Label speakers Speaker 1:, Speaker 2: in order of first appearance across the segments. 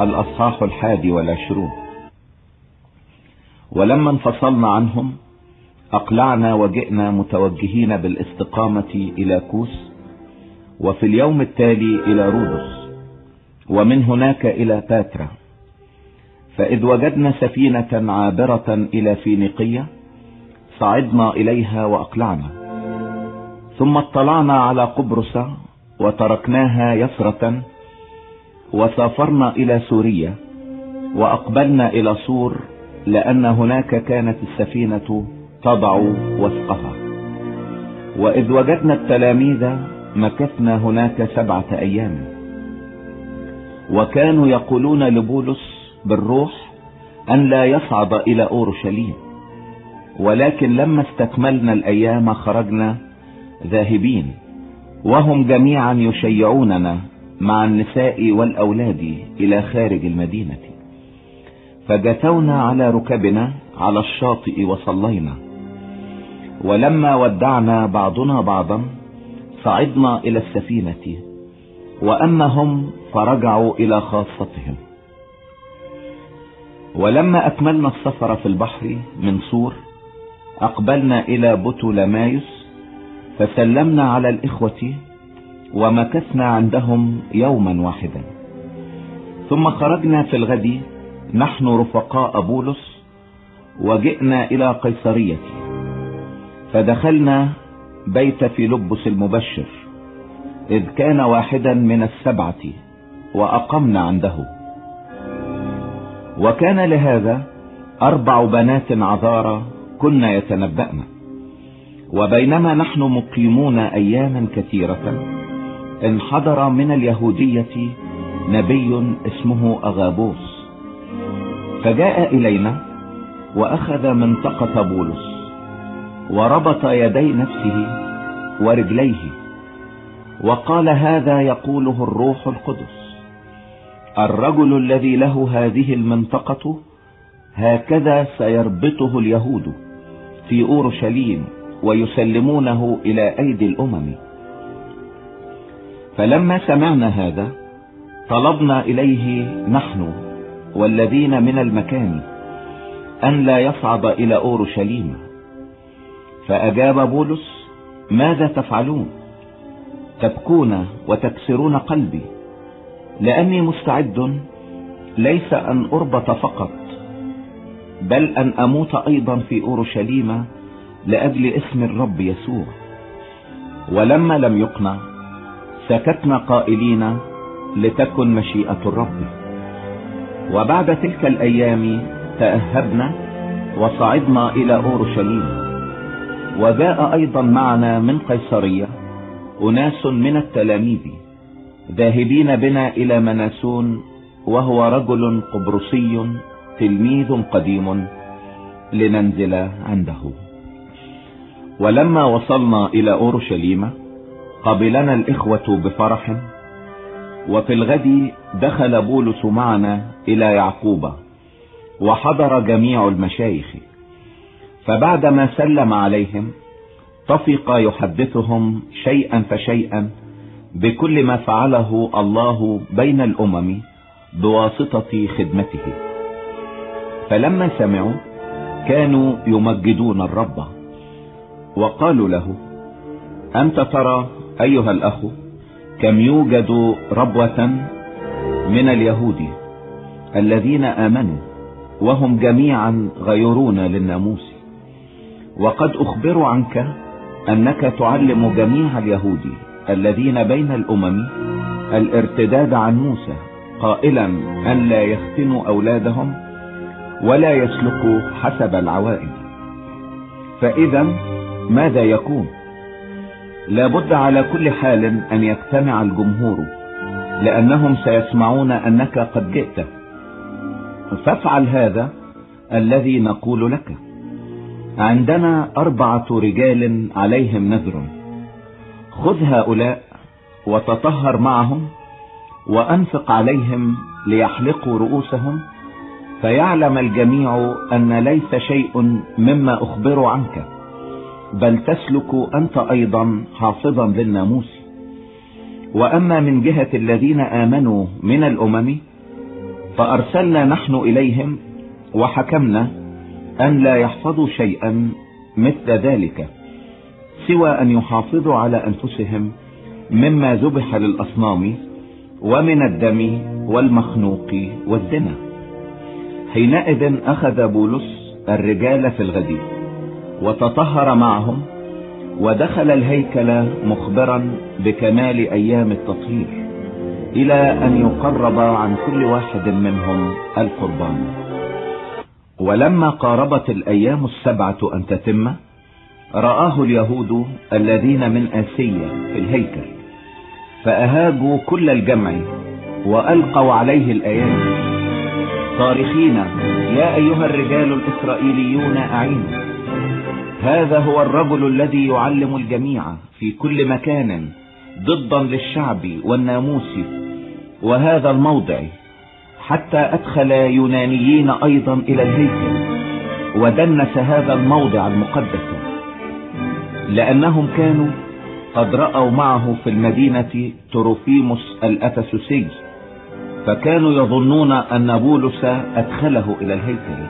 Speaker 1: الأصحاح 21. ولما انفصلنا عنهم أقلعنا وجئنا متوجهين بالاستقامة إلى كوس، وفي اليوم التالي إلى رودس، ومن هناك إلى باترا. فإذ وجدنا سفينة عابرة إلى فينيقية صعدنا إليها وأقلعنا، ثم اطلعنا على قبرص وتركناها يسرة، وسافرنا إلى سوريا وأقبلنا إلى صور، لأن هناك كانت السفينة تضع وثقها. وإذ وجدنا التلاميذ مكثنا هناك 7 أيام، وكانوا يقولون لبولس بالروح أن لا يصعد إلى أورشليم، ولكن لما استكملنا الأيام خرجنا ذاهبين، وهم جميعا يشيعوننا مع النساء والأولاد إلى خارج المدينة. فجثونا على ركبنا على الشاطئ وصلينا، ولما ودعنا بعضنا بعضا صعدنا إلى السفينة، وأما هم فرجعوا إلى خاصتهم. ولما أكملنا السفر في البحر من صور أقبلنا إلى بطولمايوس، فسلمنا على الإخوة ومكثنا عندهم يوما واحدا. ثم خرجنا في الغد نحن رفقاء بولس وجئنا إلى قيصرية، فدخلنا بيت فيلبس المبشر إذ كان واحدا من 7 وأقمنا عنده. وكان لهذا 4 بنات عذارى كن يتنبأن. وبينما نحن مقيمون أياما كثيرة انحدر من اليهودية نبي اسمه أغابوس، فجاء إلينا وأخذ منطقة بولس وربط يدي نفسه ورجليه، وقال: هذا يقوله الروح القدس: الرجل الذي له هذه المنطقة هكذا سيربطه اليهود في أورشليم ويسلمونه إلى أيدي الأمم. فلما سمعنا هذا طلبنا إليه نحن والذين من المكان أن لا يصعد إلى أورشليم. فأجاب بولس: ماذا تفعلون؟ تبكون وتكسرون قلبي، لأني مستعد ليس أن أربط فقط، بل أن أموت أيضا في أورشليم لأجل اسم الرب يسوع. ولما لم يقنع سكتنا قائلين: لتكن مشيئة الرب. وبعد تلك الأيام تأهبنا وصعدنا إلى أورشليم. وجاء أيضا معنا من قيصرية أناس من التلاميذ ذاهبين بنا إلى مناسون، وهو رجل قبرصي تلميذ قديم، لننزل عنده. ولما وصلنا إلى أورشليم قبلنا الإخوة بفرح. وفي الغد دخل بولس معنا إلى يعقوب، وحضر جميع المشايخ. فبعدما سلم عليهم طفق يحدثهم شيئا فشيئا بكل ما فعله الله بين الأمم بواسطة خدمته. فلما سمعوا كانوا يمجدون الرب، وقالوا له: أنت ترى أيها الأخ كم يوجد ربوة من اليهود الذين آمنوا، وهم جميعا غيرون للناموس، وقد أخبروا عنك أنك تعلم جميع اليهود الذين بين الأمم الارتداد عن موسى، قائلا أن لا يختنوا أولادهم ولا يسلكوا حسب العوائد. فإذا ماذا يكون؟ لابد على كل حال أن يجتمع الجمهور، لأنهم سيسمعون أنك قد جئت. فافعل هذا الذي نقول لك. عندنا 4 رجال عليهم نذر، خذ هؤلاء وتطهر معهم، وأنفق عليهم ليحلقوا رؤوسهم، فيعلم الجميع أن ليس شيء مما أخبر عنك، بل تسلك أنت أيضا حافظا للناموس. وأما من جهة الذين آمنوا من الأمم فأرسلنا نحن إليهم وحكمنا أن لا يحفظوا شيئا مثل ذلك سوى أن يحافظوا على أنفسهم مما ذبح للأصنام ومن الدم والمخنوق والزنا. حينئذ أخذ بولس الرجال في الغد وتطهر معهم ودخل الهيكل مخبرا بكمال أيام التطهير إلى أن يقرب عن كل واحد منهم القربان. ولما قاربت الأيام 7 أن تتم رآه اليهود الذين من آسيا في الهيكل، فأهاجوا كل الجمع وألقوا عليه الأيادي صارخين: يا أيها الرجال الإسرائيليون أعينوا، هذا هو الرجل الذي يعلم الجميع في كل مكان ضدا للشعب والناموس وهذا الموضع، حتى أدخل يونانيين أيضا إلى الهيكل ودنس هذا الموضع المقدس، لأنهم كانوا قد رأوا معه في المدينة تروفيموس الأفسسي، فكانوا يظنون أن بولس أدخله إلى الهيكل.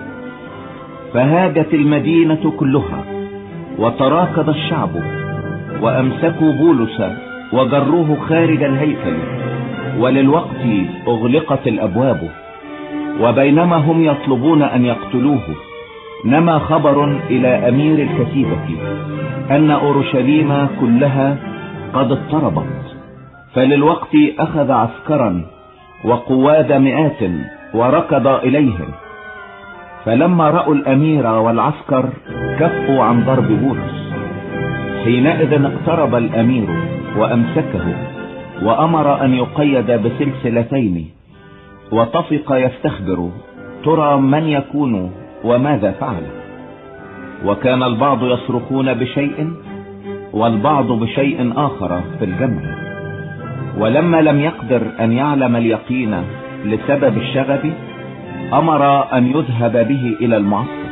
Speaker 1: فهاجت المدينة كلها وتراكض الشعب وأمسكوا بولس وجروه خارج الهيكل، وللوقت أغلقت الأبواب. وبينما هم يطلبون أن يقتلوه نما خبر إلى أمير الكتيبة أن أورشليم كلها قد اضطربت، فللوقت أخذ عسكرا وقواد 100 وركض إليهم. فلما رأوا الأمير والعسكر كفوا عن ضرب بولس. حينئذ اقترب الأمير وأمسكه وأمر أن يقيد بسلسلتين، وطفق يستخبر ترى من يكون وماذا فعل. وكان البعض يصرخون بشيء والبعض بشيء آخر في الجمع. ولما لم يقدر أن يعلم اليقين لسبب الشغب أمر أن يذهب به إلى المعسكر.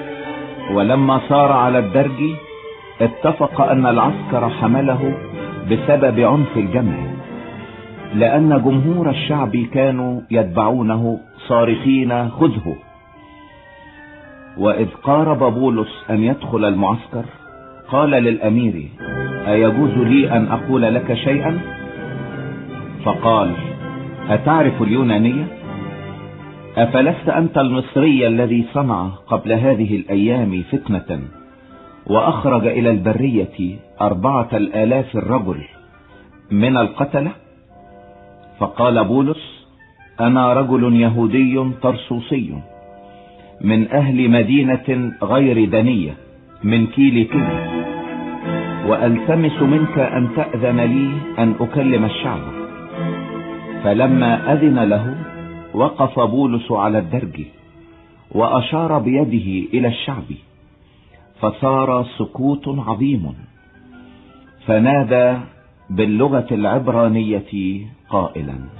Speaker 1: ولما صار على الدرج اتفق أن العسكر حمله بسبب عنف الجمع، لأن جمهور الشعب كانوا يتبعونه صارخين: خذه. وإذ قارب بولس أن يدخل المعسكر قال للأمير: أيجوز لي أن أقول لك شيئا؟ فقال: أتعرف اليونانية؟ أفلست أنت المصري الذي صنع قبل هذه الأيام فتنة وأخرج إلى البرية 4000 رجل من القتلة؟ فقال بولس: أنا رجل يهودي طرسوسي من أهل مدينة غير دنية من كيليكية، وألتمس منك أن تأذن لي أن أكلم الشعب. فلما أذن له وقف بولس على الدرج وأشار بيده إلى الشعب، فصار سكوت عظيم. فنادى باللغة العبرانية قائلا: